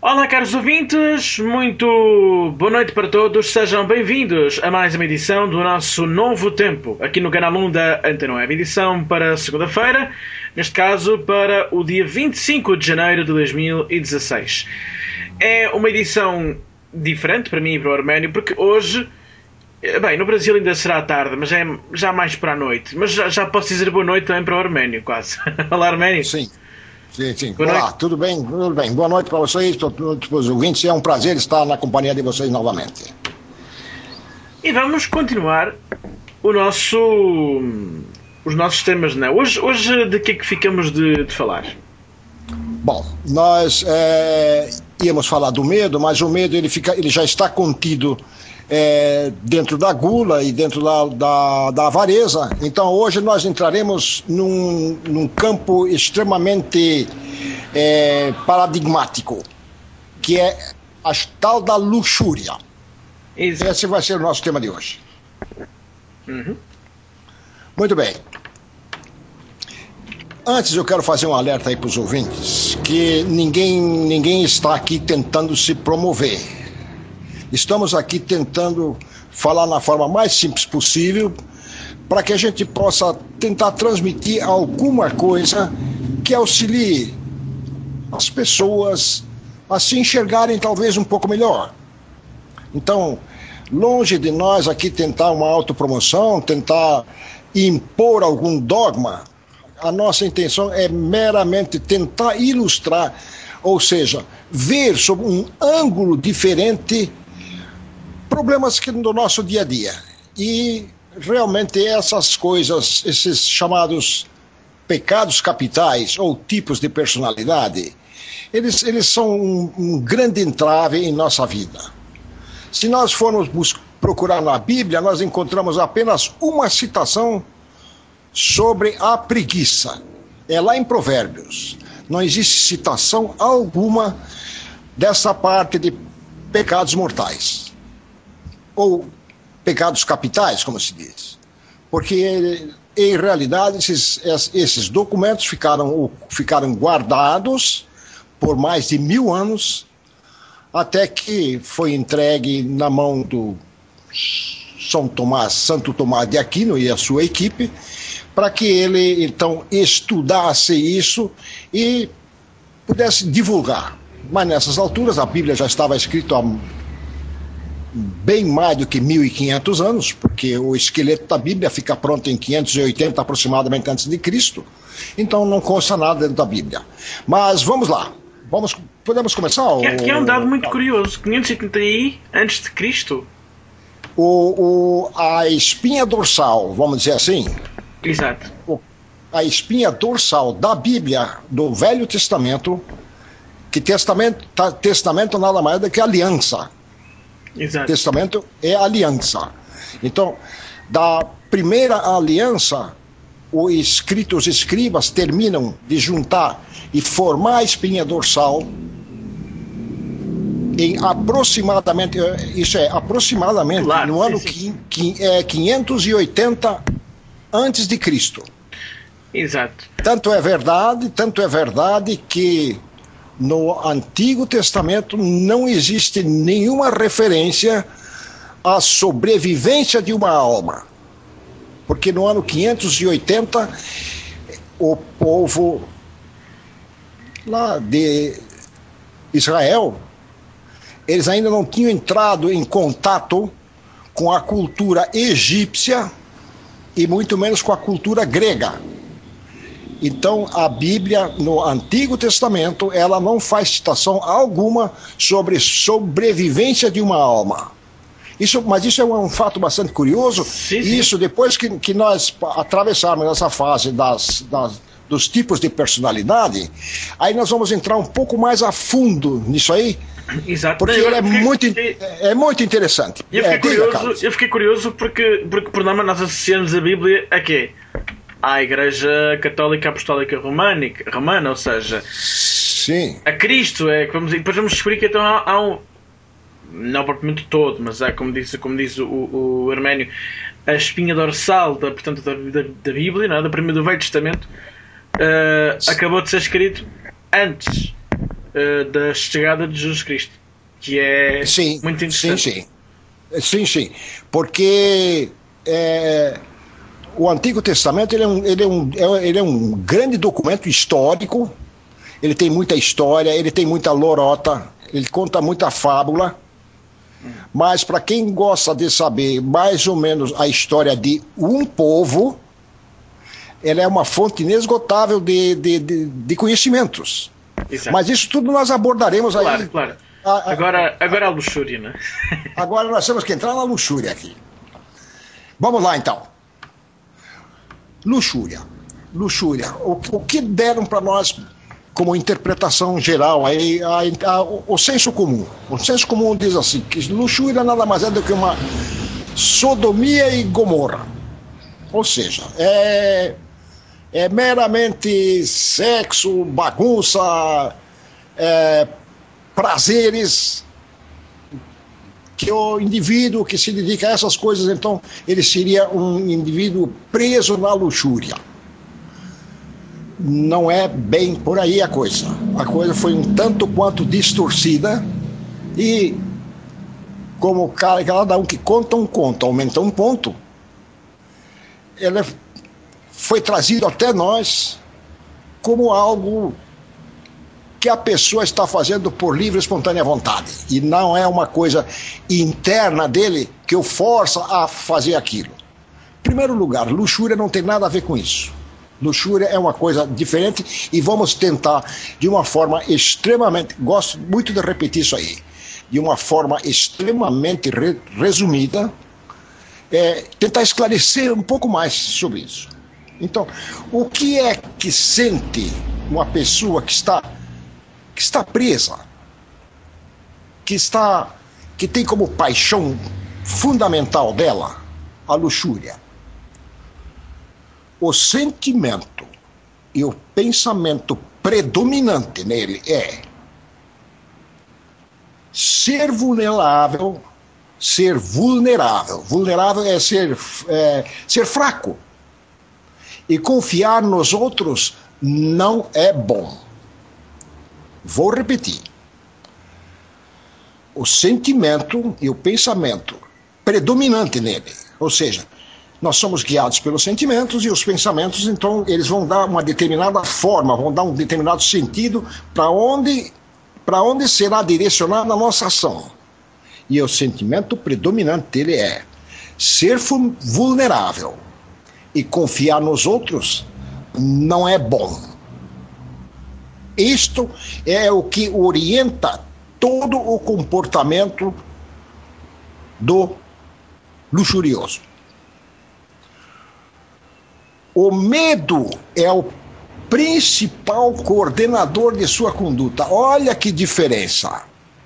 Olá, caros ouvintes, muito boa noite para todos, sejam bem-vindos a mais uma edição do nosso Novo Tempo, aqui no canal 1 da Antena Web, edição para segunda-feira, neste caso para o dia 25 de janeiro de 2016. É uma edição diferente para mim e para o Arménio, porque hoje, bem, no Brasil ainda será tarde, mas é já mais para a noite, mas já posso dizer boa noite também para o Arménio, quase. Olá, Arménio. Sim. Sim. Olá, tudo bem? Tudo bem. Boa noite para vocês, para todos os ouvintes. É um prazer estar na companhia de vocês novamente. E vamos continuar os nossos temas, não é? Hoje de que é que ficamos de falar? Bom, nós íamos falar do medo, mas o medo ele já está contido dentro da gula e dentro da avareza. Então hoje nós entraremos num campo extremamente paradigmático, que é a tal da luxúria. Exato. Esse vai ser o nosso tema de hoje. Uhum. Muito bem. Antes eu quero fazer um alerta aí para os ouvintes, que ninguém está aqui tentando se promover. Estamos aqui tentando falar na forma mais simples possível para que a gente possa tentar transmitir alguma coisa que auxilie as pessoas a se enxergarem talvez um pouco melhor. Então, longe de nós aqui tentar uma autopromoção, tentar impor algum dogma, a nossa intenção é meramente tentar ilustrar, ou seja, ver sob um ângulo diferente problemas do nosso dia a dia. E realmente essas coisas, esses chamados pecados capitais ou tipos de personalidade, eles são um grande entrave em nossa vida. Se nós formos procurar na Bíblia, nós encontramos apenas uma citação sobre a preguiça. É lá em Provérbios. Não existe citação alguma dessa parte de pecados mortais. Ou pecados capitais, como se diz. Porque, em realidade, esses documentos ficaram guardados por mais de 1000 anos, até que foi entregue na mão do Santo Tomás de Aquino e a sua equipe, para que ele, então, estudasse isso e pudesse divulgar. Mas, nessas alturas, a Bíblia já estava escrita há bem mais do que 1500 anos, porque o esqueleto da Bíblia fica pronto em 580 aproximadamente antes de Cristo, então não consta nada dentro da Bíblia. Mas vamos lá, podemos começar? Que é um dado muito curioso, 580 antes de Cristo. A espinha dorsal, vamos dizer assim. Exato. A espinha dorsal da Bíblia, do Velho Testamento, que testamento nada mais do que aliança. Exato. Testamento é aliança. Então, da primeira aliança, os escribas terminam de juntar e formar a espinha dorsal em aproximadamente, claro, no ano 580 antes de Cristo. Exato. Tanto é verdade que no Antigo Testamento não existe nenhuma referência à sobrevivência de uma alma. Porque no ano 580, o povo lá de Israel, eles ainda não tinham entrado em contato com a cultura egípcia e muito menos com a cultura grega. Então, a Bíblia, no Antigo Testamento, ela não faz citação alguma sobre sobrevivência de uma alma. Mas isso é um fato bastante curioso. Sim. Isso, depois que nós atravessarmos essa fase dos tipos de personalidade, aí nós vamos entrar um pouco mais a fundo nisso aí. Exato. Porque é muito interessante. Eu fiquei curioso porque por norma nós associamos a Bíblia a quê? À Igreja Católica Apostólica Romana, ou seja, sim, a Cristo. Depois vamos descobrir que então há um, não propriamente todo, mas há, como diz o Arménio, a espinha dorsal da Bíblia, não é? Do Velho Testamento, acabou de ser escrito antes da chegada de Jesus Cristo, que é Sim, muito interessante. sim, porque o Antigo Testamento ele é um grande documento histórico, ele tem muita história, ele tem muita lorota, ele conta muita fábula, mas para quem gosta de saber mais ou menos a história de um povo, ela é uma fonte inesgotável de conhecimentos. Exato. Mas isso tudo nós abordaremos aí. Claro. Agora a luxúria, né? Agora nós temos que entrar na luxúria aqui. Vamos lá, então. Luxúria. O que deram para nós como interpretação geral aí, o senso comum. O senso comum diz assim, que luxúria nada mais é do que uma sodomia e Gomorra. Ou seja, é meramente sexo, bagunça, prazeres, que o indivíduo que se dedica a essas coisas, então, ele seria um indivíduo preso na luxúria. Não é bem por aí a coisa. A coisa foi um tanto quanto distorcida e, como cada um que conta um conto, aumenta um ponto, ela foi trazido até nós como algo que a pessoa está fazendo por livre e espontânea vontade. E não é uma coisa interna dele que o força a fazer aquilo. Em primeiro lugar, luxúria não tem nada a ver com isso. Luxúria é uma coisa diferente e vamos tentar, de uma forma extremamente, gosto muito de repetir isso aí, de uma forma extremamente resumida, tentar esclarecer um pouco mais sobre isso. Então, o que é que sente uma pessoa que está presa, que tem como paixão fundamental dela a luxúria? O sentimento e o pensamento predominante nele é ser vulnerável. Vulnerável é ser fraco. E confiar nos outros não é bom. Vou repetir. O sentimento e o pensamento predominante nele, ou seja, nós somos guiados pelos sentimentos e os pensamentos, então, eles vão dar uma determinada forma, vão dar um determinado sentido para onde será direcionada a nossa ação. E o sentimento predominante dele é ser vulnerável e confiar nos outros não é bom. Isto é o que orienta todo o comportamento do luxurioso. O medo é o principal coordenador de sua conduta. Olha que diferença.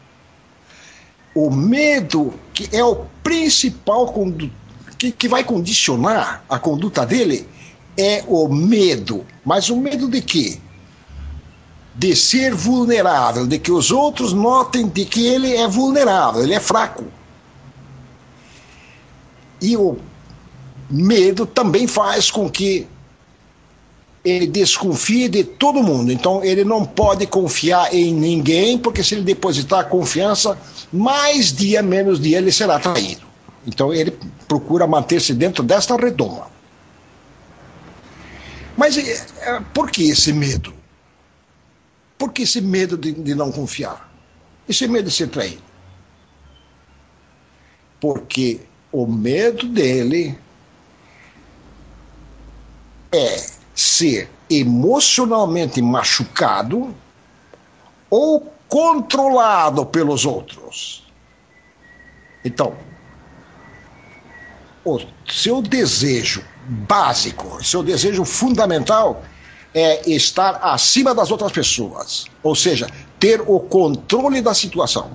O medo, que é o principal que vai condicionar a conduta dele, é o medo. Mas o medo de quê? De ser vulnerável, de que os outros notem de que ele é vulnerável, ele é fraco. E o medo também faz com que ele desconfie de todo mundo. Então ele não pode confiar em ninguém, porque se ele depositar a confiança, mais dia, menos dia, ele será traído. Então ele procura manter-se dentro desta redoma. Mas por que esse medo? Por que esse medo de não confiar? Esse medo de ser traído? Porque o medo dele é ser emocionalmente machucado ou controlado pelos outros. Então, o seu desejo básico, o seu desejo fundamental é estar acima das outras pessoas, ou seja, ter o controle da situação.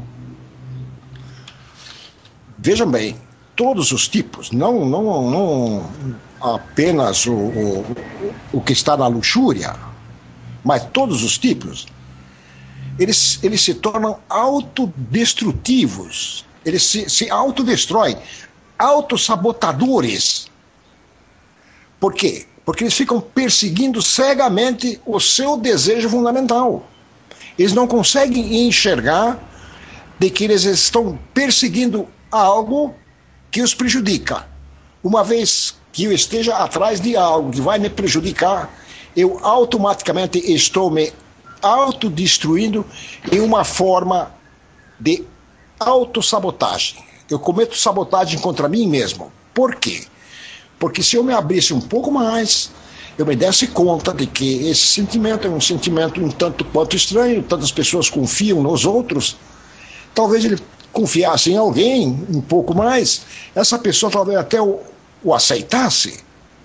Vejam bem, todos os tipos, não apenas o que está na luxúria, mas todos os tipos, eles se tornam autodestrutivos, eles se autodestroem, autossabotadores. Por quê? Porque eles ficam perseguindo cegamente o seu desejo fundamental. Eles não conseguem enxergar de que eles estão perseguindo algo que os prejudica. Uma vez que eu esteja atrás de algo que vai me prejudicar, eu automaticamente estou me autodestruindo em uma forma de autossabotagem. Eu cometo sabotagem contra mim mesmo. Por quê? Porque se eu me abrisse um pouco mais, eu me desse conta de que esse sentimento é um sentimento um tanto quanto estranho, tantas pessoas confiam nos outros, talvez ele confiasse em alguém um pouco mais, essa pessoa talvez até o aceitasse,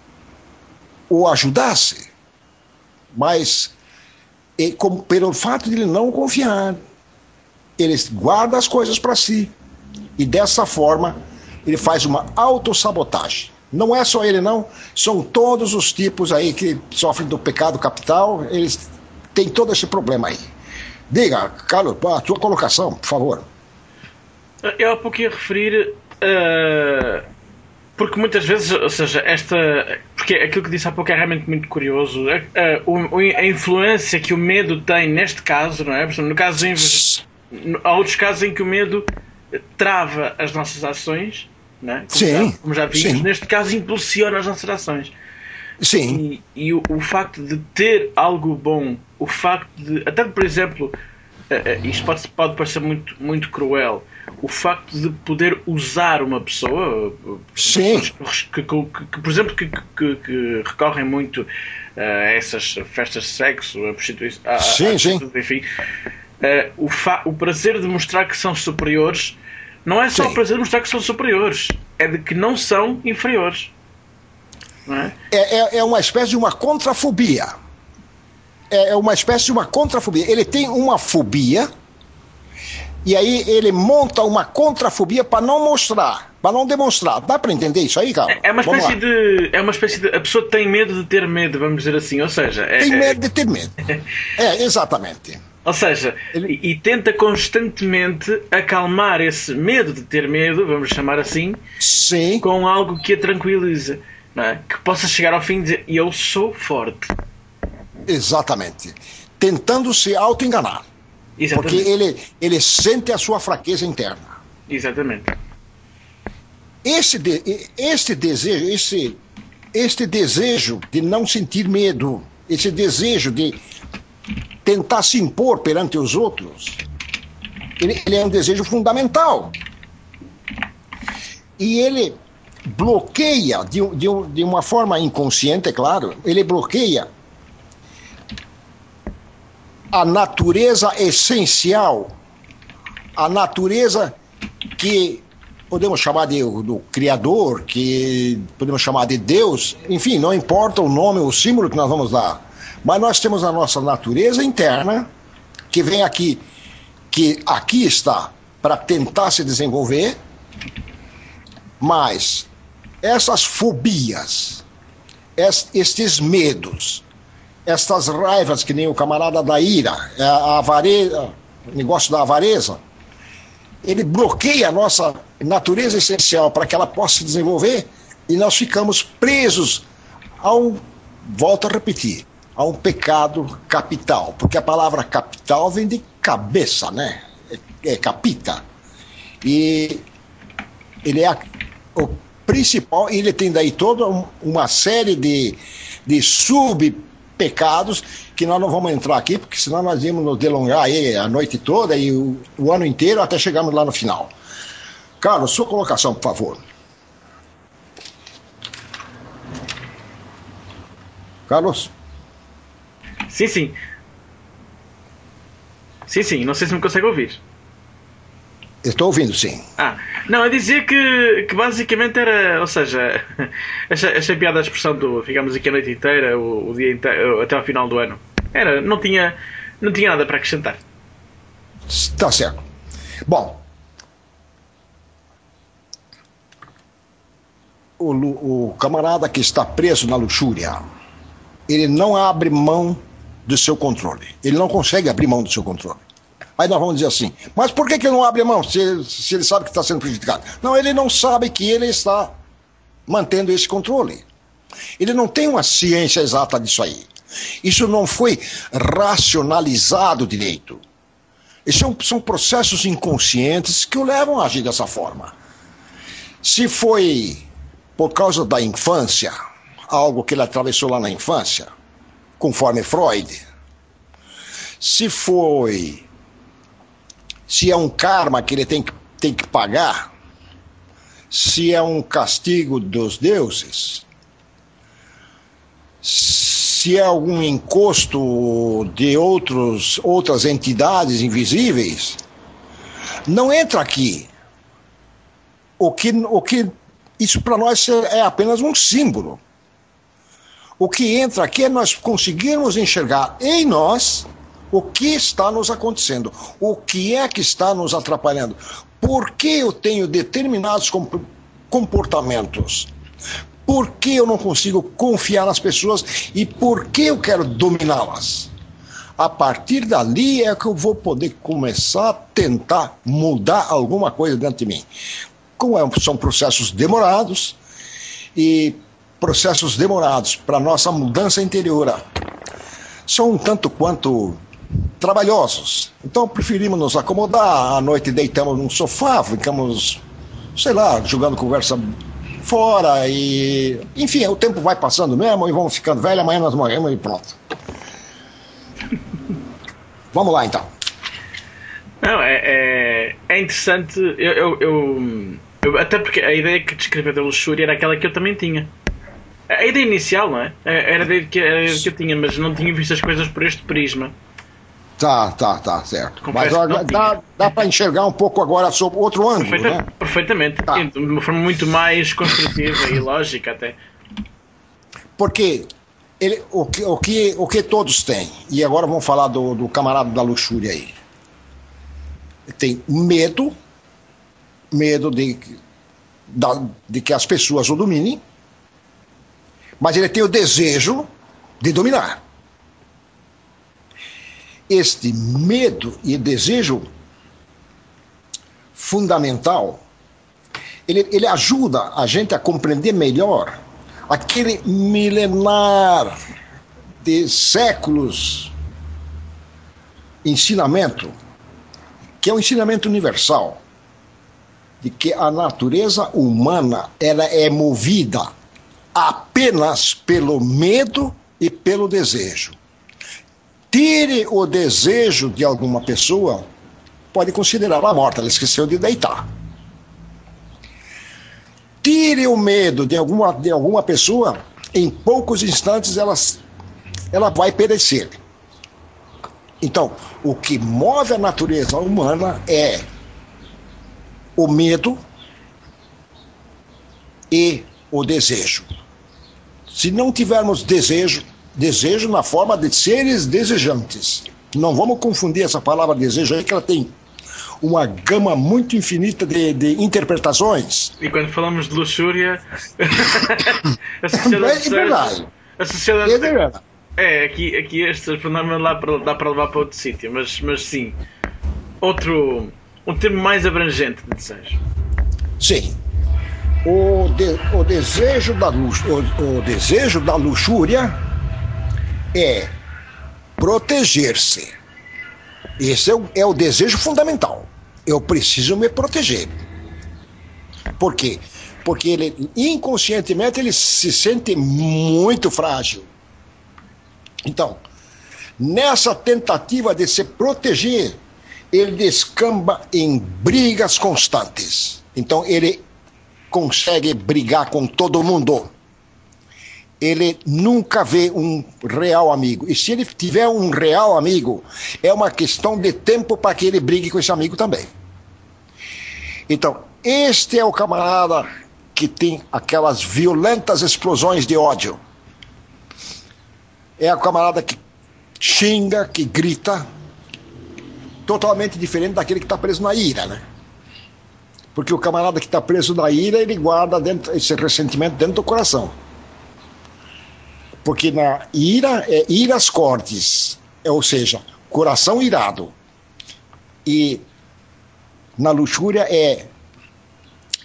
o ajudasse, mas pelo fato de ele não confiar, ele guarda as coisas para si, e dessa forma ele faz uma autossabotagem. Não é só ele não, são todos os tipos aí que sofrem do pecado capital, eles têm todo esse problema aí. Diga, Carlos, a tua colocação, por favor. Eu há pouco ia referir, porque muitas vezes, ou seja, porque aquilo que disse há pouco é realmente muito curioso, a influência que o medo tem neste caso, não é? No caso, há outros casos em que o medo trava as nossas ações, não é? Como já vimos, sim. Neste caso impulsiona as nossas ações. Sim. E o facto de ter algo bom, o facto de, até por exemplo, isto pode parecer muito, muito cruel, o facto de poder usar uma pessoa, sim. Que por exemplo, que recorrem muito a essas festas de sexo, a prostituição, sim. Enfim, o prazer de mostrar que são superiores não é só o prazer de mostrar que são superiores, é de que não são inferiores. Não é? É uma espécie de uma contrafobia. É uma espécie de uma contrafobia. Ele tem uma fobia e aí ele monta uma contrafobia para não mostrar, para não demonstrar. Dá para entender isso aí, cara? É uma espécie de... A pessoa tem medo de ter medo, vamos dizer assim. Ou seja... Tem medo de ter medo. Exatamente. Ou seja, e tenta constantemente acalmar esse medo de ter medo, vamos chamar assim, sim, com algo que a tranquiliza, não é? Que possa chegar ao fim e dizer, eu sou forte. Exatamente. Tentando se auto-enganar. Porque ele sente a sua fraqueza interna. Exatamente. Este desejo de não sentir medo, esse desejo de tentar se impor perante os outros, ele é um desejo fundamental. E ele bloqueia, de uma forma inconsciente, é claro, ele bloqueia a natureza essencial, a natureza que podemos chamar do Criador, que podemos chamar de Deus, enfim, não importa o nome, o símbolo que nós vamos dar. Mas nós temos a nossa natureza interna, que vem aqui, que aqui está para tentar se desenvolver, mas essas fobias, estes medos, estas raivas, que nem o camarada da ira, a avareza, o negócio da avareza, ele bloqueia a nossa natureza essencial para que ela possa se desenvolver e nós ficamos presos volto a repetir, a um pecado capital, porque a palavra capital vem de cabeça, né? É capita. E ele é o principal, e ele tem daí toda uma série de subpecados que nós não vamos entrar aqui, porque senão nós íamos nos delongar aí a noite toda e o ano inteiro até chegarmos lá no final. Carlos, sua colocação, por favor. Carlos? Sim. Sim, não sei se me consegue ouvir. Estou ouvindo, sim. Não, eu dizia que basicamente era, ou seja, essa piada a expressão do ficamos aqui a noite inteira, o dia inteiro, até ao final do ano. Não tinha nada para acrescentar. Está certo. Bom, o camarada que está preso na luxúria, ele não abre mão do seu controle. Ele não consegue abrir mão do seu controle. Aí nós vamos dizer assim, mas por que ele não abre a mão se ele sabe que está sendo prejudicado? Não, ele não sabe que ele está mantendo esse controle. Ele não tem uma ciência exata disso aí. Isso não foi racionalizado direito. Esses são processos inconscientes que o levam a agir dessa forma. Se foi por causa da infância, algo que ele atravessou lá na infância, conforme Freud, se é um karma que ele tem que pagar, se é um castigo dos deuses, se é algum encosto de outras entidades invisíveis, não entra aqui. Isso para nós é apenas um símbolo. O que entra aqui é nós conseguirmos enxergar em nós o que está nos acontecendo, o que é que está nos atrapalhando, por que eu tenho determinados comportamentos, por que eu não consigo confiar nas pessoas e por que eu quero dominá-las. A partir dali é que eu vou poder começar a tentar mudar alguma coisa dentro de mim. São processos demorados, e processos demorados para nossa mudança interior são um tanto quanto trabalhosos. Então preferimos nos acomodar, à noite deitamos num sofá, ficamos, sei lá, jogando conversa fora e... Enfim, o tempo vai passando mesmo e vamos ficando velhos, amanhã nós morremos e pronto. Vamos lá então. Não, é interessante, até porque a ideia que descreveu da luxúria era aquela que eu também tinha. A ideia inicial, não é? Era a ideia que eu tinha, mas não tinha visto as coisas por este prisma. Tá, certo. Confesso, mas dá para enxergar um pouco agora sobre outro ângulo, né? Perfeitamente. Tá. De uma forma muito mais construtiva e lógica até. Porque o que todos têm, e agora vamos falar do camarada da luxúria aí. Tem medo de que as pessoas o dominem, mas ele tem o desejo de dominar. Este medo e desejo fundamental, ele ajuda a gente a compreender melhor aquele milenar de séculos ensinamento, que é um ensinamento universal, de que a natureza humana ela é movida apenas pelo medo e pelo desejo. Tire o desejo de alguma pessoa, pode considerá-la morta, ela esqueceu de deitar. Tire o medo de alguma pessoa, em poucos instantes ela vai perecer. Então, o que move a natureza humana é o medo e o desejo. Se não tivermos desejo na forma de seres desejantes. Não vamos confundir essa palavra desejo aí, que ela tem uma gama muito infinita de interpretações. E quando falamos de luxúria, a sociedade... É verdade. A sociedade... É verdade. Aqui este programa dá para levar para outro sítio, mas sim. Um termo mais abrangente de desejo. Sim. O desejo da luxúria é proteger-se. Esse é o desejo fundamental. Eu preciso me proteger. Por quê? Porque ele inconscientemente ele se sente muito frágil. Então, nessa tentativa de se proteger, ele descamba em brigas constantes. Então ele consegue brigar com todo mundo. Ele nunca vê um real amigo. E se ele tiver um real amigo, é uma questão de tempo para que ele brigue com esse amigo também. Então, este é o camarada que tem aquelas violentas explosões de ódio. É o camarada que xinga, que grita, totalmente diferente daquele que está preso na ira, né? Porque o camarada que está preso na ira, ele guarda esse ressentimento dentro do coração. Porque na ira é iras cortes, ou seja, coração irado. E na luxúria é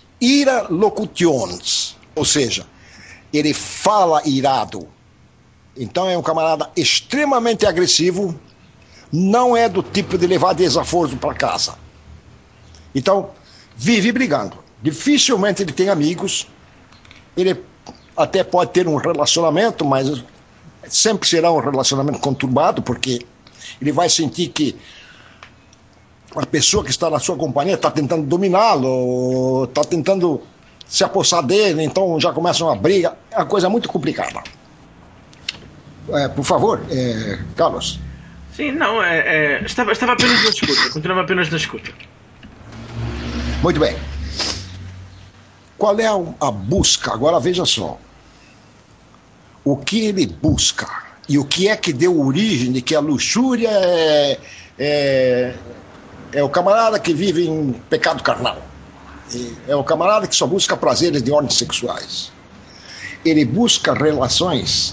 ira locutions, ou seja, ele fala irado. Então é um camarada extremamente agressivo, não é do tipo de levar desaforo para casa. Então, vive brigando. Dificilmente ele tem amigos, ele até pode ter um relacionamento, mas sempre será um relacionamento conturbado, porque ele vai sentir que a pessoa que está na sua companhia está tentando dominá-lo, está tentando se apossar dele, então já começa uma briga, é uma coisa muito complicada. Por favor, Carlos. Sim, não, estava apenas na escuta, continuava apenas na escuta. Muito bem. Qual é a busca? Agora veja só. O que ele busca e o que é que deu origem de que a luxúria é o camarada que vive em pecado carnal. É o camarada que só busca prazeres de ordem sexuais. Ele busca relações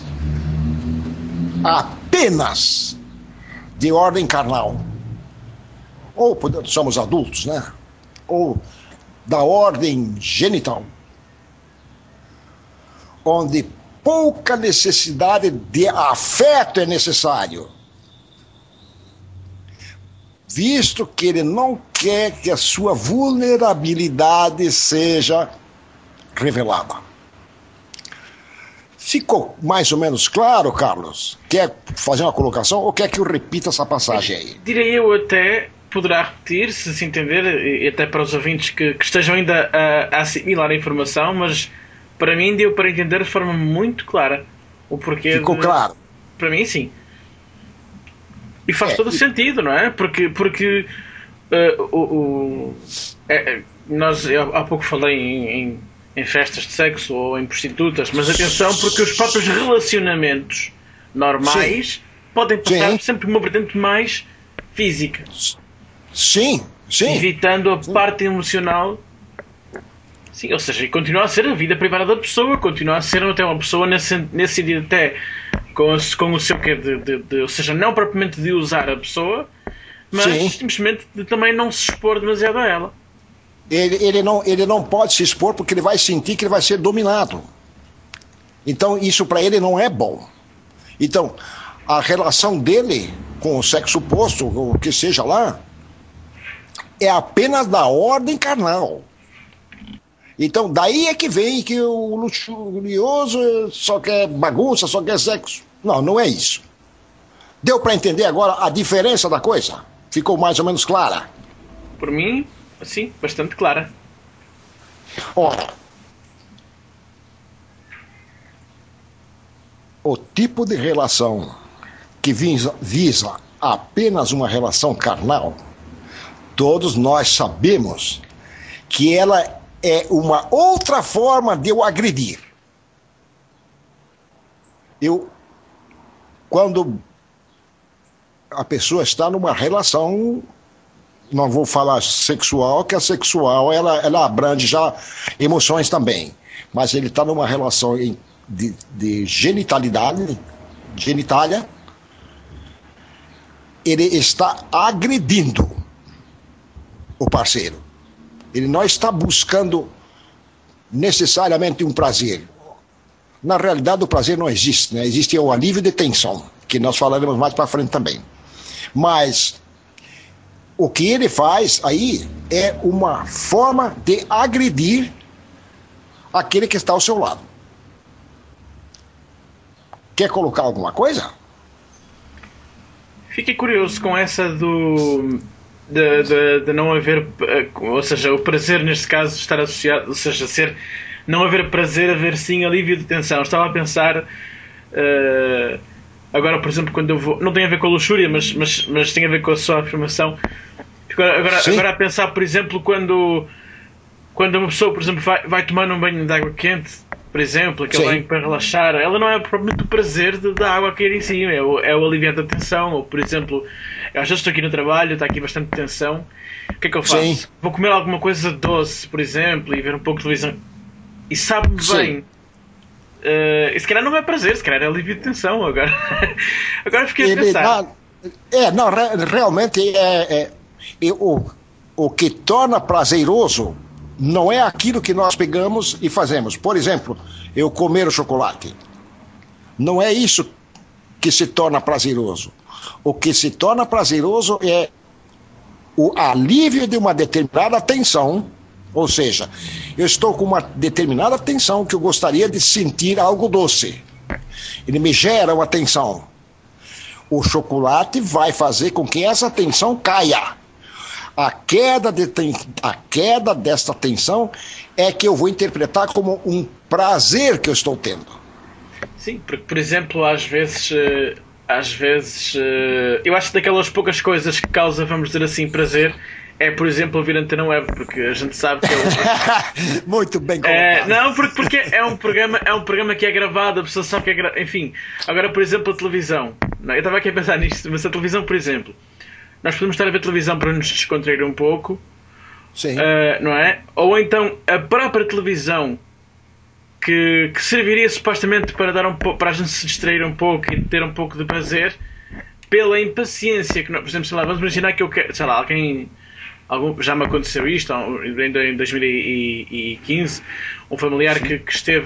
apenas de ordem carnal. Ou somos adultos, né? Ou da ordem genital. Onde pouca necessidade de afeto é necessário. Visto que ele não quer que a sua vulnerabilidade seja revelada. Ficou mais ou menos claro, Carlos? Quer fazer uma colocação ou quer que eu repita essa passagem aí? Direi eu até, poderá repetir, se se entender, e até para os ouvintes que estejam ainda a assimilar a informação, mas para mim deu para entender de forma muito clara o porquê. Ficou claro? Para mim, sim. E faz todo o sentido, não é? Porque eu há pouco falei em festas de sexo ou em prostitutas, mas atenção, porque os próprios relacionamentos normais podem passar sempre uma vertente mais física. Sim. Evitando a parte emocional. Sim, ou seja, continua a ser a vida privada da pessoa, continua a ser até uma pessoa nesse sentido até com o seu quê ou seja, não propriamente de usar a pessoa, mas simplesmente de também não se expor demasiado a ela. Ele não pode se expor porque ele vai sentir que ele vai ser dominado. Então isso para ele não é bom. Então a relação dele com o sexo oposto, ou o que seja lá, é apenas da ordem carnal. Então daí é que vem que o luxurioso só quer bagunça, só quer sexo. Não, não é isso. Deu para entender agora a diferença da coisa? Ficou mais ou menos clara? Por mim, sim, bastante clara. Ora, o tipo de relação que visa apenas uma relação carnal, todos nós sabemos que ela é uma outra forma de eu agredir. Quando a pessoa está numa relação, não vou falar sexual, que a sexual ela abrange já emoções também, mas ele está numa relação de genitália, ele está agredindo o parceiro. Ele não está buscando necessariamente um prazer. Na realidade, o prazer não existe, né? Existe o alívio de tensão, que nós falaremos mais para frente também. Mas o que ele faz aí é uma forma de agredir aquele que está ao seu lado. Quer colocar alguma coisa? Fiquei curioso com essa de não haver, ou seja, o prazer neste caso estar associado, ou seja, não haver prazer, haver sim alívio de tensão. Estava a pensar agora, por exemplo, quando eu vou, não tem a ver com a luxúria, mas tem a ver com a sua afirmação. Agora a pensar, por exemplo, quando uma pessoa, por exemplo, vai tomar um banho de água quente, por exemplo, aquele banho para relaxar, ela não é propriamente o prazer da água cair em cima, é o aliviar da tensão. Ou, por exemplo, eu às vezes estou aqui no trabalho, está aqui bastante tensão, o que é que eu faço? Sim. Vou comer alguma coisa doce, por exemplo, e ver um pouco de televisão, e sabe-me bem. E se calhar não é prazer, se calhar é alívio de tensão. Agora fiquei a pensar. Realmente o que torna prazeroso não é aquilo que nós pegamos e fazemos. Por exemplo, eu comer o chocolate. Não é isso que se torna prazeroso. O que se torna prazeroso é o alívio de uma determinada tensão, ou seja, eu estou com uma determinada tensão que eu gostaria de sentir algo doce. Ele me gera uma tensão. O chocolate vai fazer com que essa tensão caia. A queda desta tensão é que eu vou interpretar como um prazer que eu estou tendo. Sim, porque, por exemplo, às vezes, eu acho que daquelas poucas coisas que causa, vamos dizer assim, prazer, é, por exemplo, ouvir Antena Web, porque a gente sabe que muito bem colocado. Não, porque é um programa que é gravado, a pessoa sabe que é gravado, enfim. Agora, por exemplo, a televisão. Eu estava aqui a pensar nisto, mas a televisão, por exemplo, nós podemos estar a ver televisão para nos descontrair um pouco, sim. Não é? Ou então a própria televisão que serviria supostamente para dar para a gente se distrair um pouco e ter um pouco de prazer, pela impaciência que nós, por exemplo, sei lá, vamos imaginar que eu quero, sei lá, já me aconteceu isto em 2015, um familiar que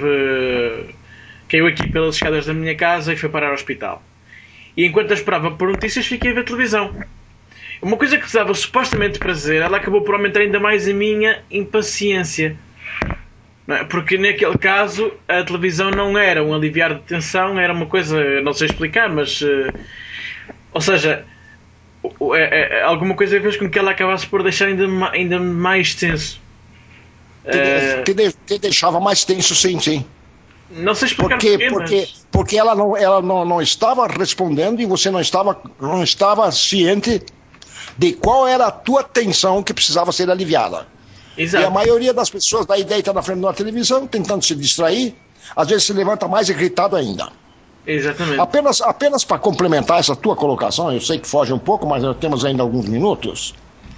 caiu aqui pelas escadas da minha casa e foi parar ao hospital. E enquanto eu esperava por notícias, fiquei a ver televisão. Uma coisa que dava supostamente prazer, ela acabou por aumentar ainda mais a minha impaciência. Porque naquele caso a televisão não era um aliviar de tensão, era uma coisa, não sei explicar, mas ou seja, alguma coisa fez com que ela acabasse por deixar ainda mais tenso. Te deixava mais tenso, sim. Não sei explicar porque ela não estava respondendo e você não estava ciente de qual era a tua tensão que precisava ser aliviada. Exato. E a maioria das pessoas daí deita na frente de uma televisão, tentando se distrair, às vezes se levanta mais irritado ainda. Exatamente. Apenas para complementar essa tua colocação, eu sei que foge um pouco, mas nós temos ainda alguns minutos.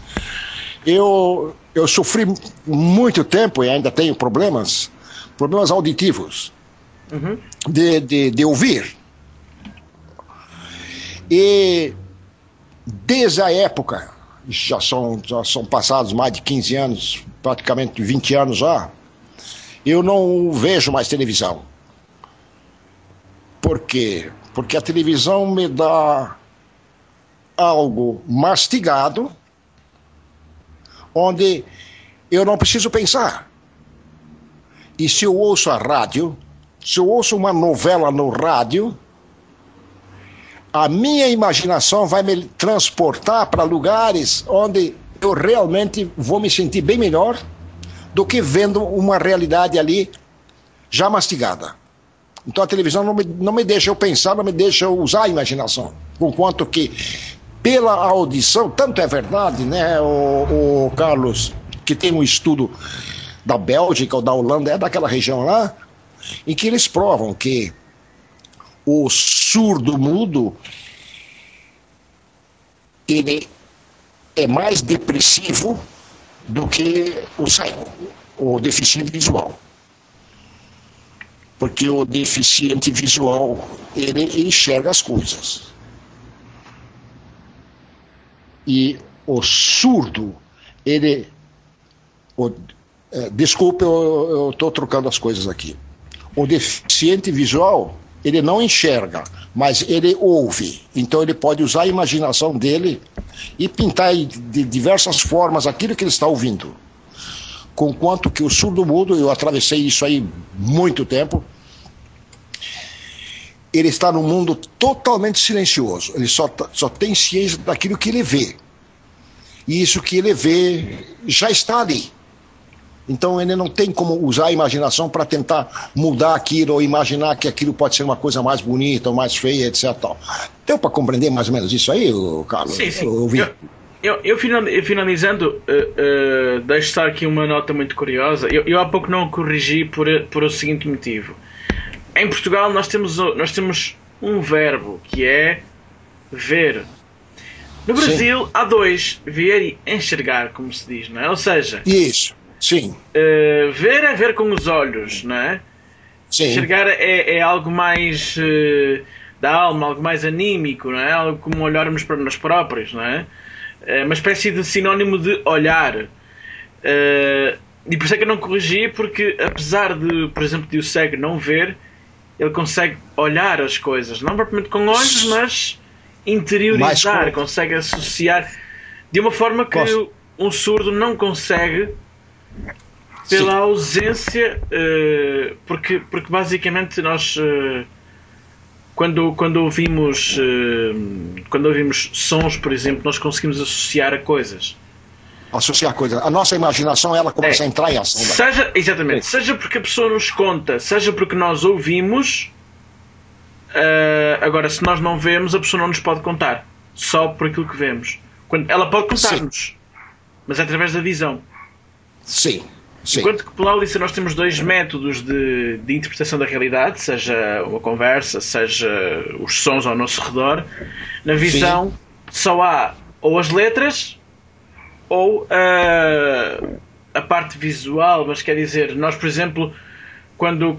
Eu sofri muito tempo e ainda tenho problemas auditivos, de ouvir. E desde a época, já são passados mais de 15 anos, praticamente 20 anos já, eu não vejo mais televisão. Por quê? Porque a televisão me dá algo mastigado, onde eu não preciso pensar. E se eu ouço a rádio, se eu ouço uma novela no rádio, a minha imaginação vai me transportar para lugares onde eu realmente vou me sentir bem melhor do que vendo uma realidade ali já mastigada. Então a televisão não me deixa eu pensar, não me deixa eu usar a imaginação. Conquanto que, pela audição, tanto é verdade, né, o Carlos, que tem um estudo da Bélgica ou da Holanda, é daquela região lá, em que eles provam que o surdo-mudo, ele é mais depressivo do que o deficiente visual. Porque o deficiente visual, ele enxerga as coisas. E o surdo, desculpe, eu estou trocando as coisas aqui. O deficiente visual, ele não enxerga, mas ele ouve. Então ele pode usar a imaginação dele e pintar de diversas formas aquilo que ele está ouvindo. Conquanto que o surdo-mudo, eu atravessei isso aí muito tempo, ele está num mundo totalmente silencioso. Ele só tem ciência daquilo que ele vê. E isso que ele vê já está ali. Então ele não tem como usar a imaginação para tentar mudar aquilo ou imaginar que aquilo pode ser uma coisa mais bonita ou mais feia, etc. Deu para compreender mais ou menos isso aí, Carlos? Sim. Eu finalizando, deixo estar aqui uma nota muito curiosa. Eu há pouco não corrigi por o seguinte motivo. Em Portugal nós temos um verbo que é ver. No Brasil há dois, ver e enxergar, como se diz, não é? Ou seja... Isso. Sim. Ver é ver com os olhos, não é? Sim. Enxergar é algo mais da alma, algo mais anímico, não é? Algo como olharmos para nós próprios, não é? É uma espécie de sinónimo de olhar. E por isso é que eu não corrigi, porque apesar de, por exemplo, de o cego não ver, ele consegue olhar as coisas, não propriamente com olhos, mas interiorizar, consegue associar de uma forma que um surdo não consegue pela ausência, porque basicamente nós quando ouvimos sons, por exemplo, nós conseguimos associar a coisas. A nossa imaginação, ela começa a entrar em ação. Exatamente. Seja porque a pessoa nos conta, seja porque nós ouvimos. Agora, se nós não vemos, a pessoa não nos pode contar. Só por aquilo que vemos. Ela pode contar-nos, mas é através da visão. Sim. Enquanto que pela audição nós temos dois métodos de interpretação da realidade, seja uma conversa, seja os sons ao nosso redor. Na visão só há ou as letras ou a parte visual, mas quer dizer, nós, por exemplo, quando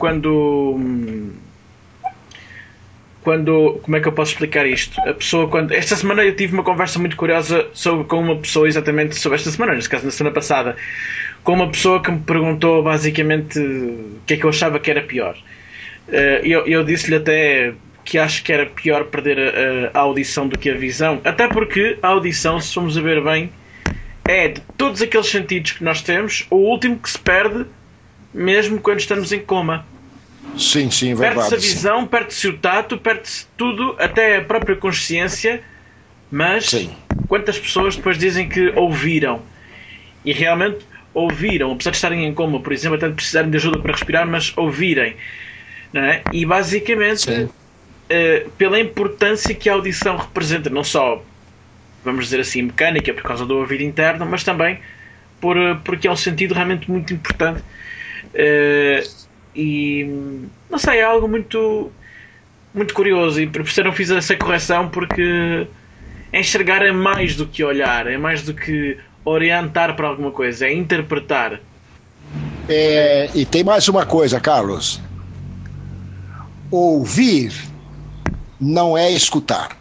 como é que eu posso explicar isto? A pessoa, esta semana eu tive uma conversa muito curiosa com uma pessoa, exatamente sobre esta semana, neste caso na semana passada, com uma pessoa que me perguntou basicamente o que é que eu achava que era pior. Eu disse-lhe até que acho que era pior perder a audição do que a visão, até porque a audição, se formos a ver bem, é de todos aqueles sentidos que nós temos, o último que se perde mesmo quando estamos em coma. Sim, verdade. Perde-se a visão, perde-se o tato, perde-se tudo, até a própria consciência, mas quantas pessoas depois dizem que ouviram? E realmente ouviram, apesar de estarem em coma, por exemplo, até de precisarem de ajuda para respirar, mas ouvirem. Não é? E basicamente, pela importância que a audição representa, não só, vamos dizer assim, mecânica, por causa do ouvido interno, mas também porque é um sentido realmente muito importante. E não sei, é algo muito, muito curioso, e por isso eu não fiz essa correção, porque enxergar é mais do que olhar, é mais do que orientar para alguma coisa, é interpretar. E tem mais uma coisa, Carlos. Ouvir não é escutar.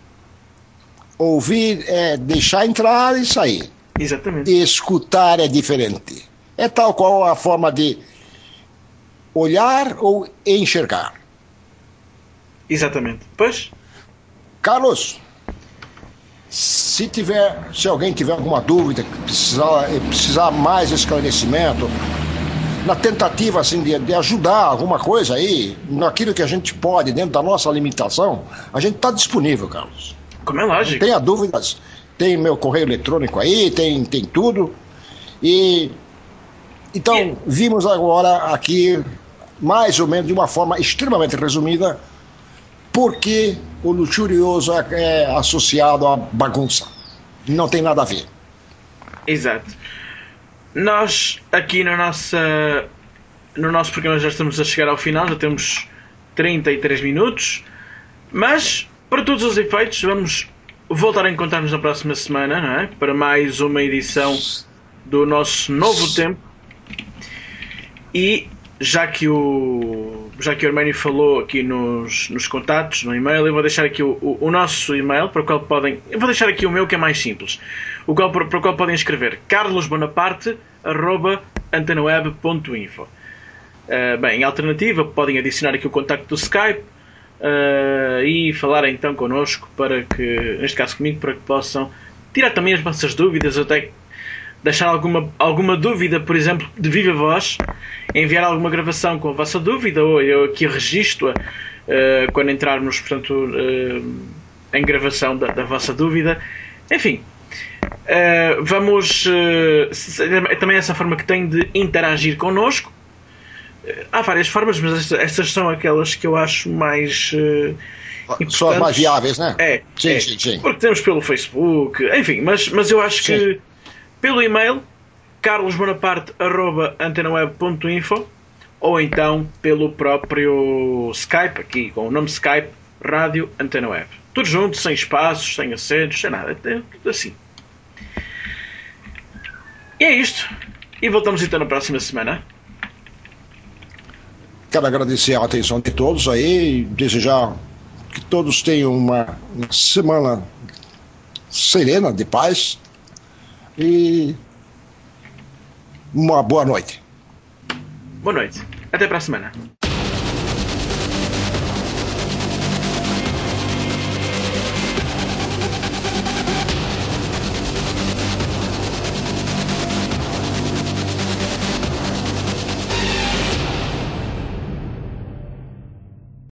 Ouvir é deixar entrar e sair. Exatamente. Escutar é diferente. É tal qual a forma de olhar ou enxergar. Exatamente. Pois? Carlos, se alguém tiver alguma dúvida, precisar mais esclarecimento, na tentativa assim, de ajudar alguma coisa aí, naquilo que a gente pode, dentro da nossa limitação, a gente está disponível, Carlos. Como é lógico. Não tenha dúvidas, tem meu correio eletrônico aí, tem tudo. Então, vimos agora aqui, mais ou menos de uma forma extremamente resumida, porque o luxurioso é associado à bagunça. Não tem nada a ver. Exato. Nós, aqui no nosso programa, já estamos a chegar ao final, já temos 33 minutos, mas, para todos os efeitos, vamos voltar a encontrar-nos na próxima semana, não é? Para mais uma edição do nosso Novo Tempo. E já que o Arménio falou aqui nos contatos, no e-mail, eu vou deixar aqui o nosso e-mail, para o qual podem... Eu vou deixar aqui o meu, que é mais simples, para o qual podem escrever carlosbonaparte@antenaweb.info. Bem, em alternativa, podem adicionar aqui o contacto do Skype e falar então connosco, para que, neste caso comigo, para que possam tirar também as vossas dúvidas, até deixar alguma dúvida, por exemplo, de viva voz, enviar alguma gravação com a vossa dúvida, ou eu aqui registro-a quando entrarmos, portanto, em gravação da vossa dúvida. Enfim, vamos... é também essa forma que tem de interagir connosco. Há várias formas, mas estas são aquelas que eu acho mais... são as mais viáveis, né? Sim. Porque temos pelo Facebook, enfim, mas eu acho que pelo e-mail carlosbonaparte@antenaweb.info, ou então pelo próprio Skype, aqui com o nome Skype, Rádio Antena Web. Tudo junto, sem espaços, sem acentos, sem nada, tudo assim. E é isto. E voltamos então na próxima semana. Quero agradecer a atenção de todos aí e desejar que todos tenham uma semana serena, de paz, e uma boa noite. Boa noite. Até para a semana.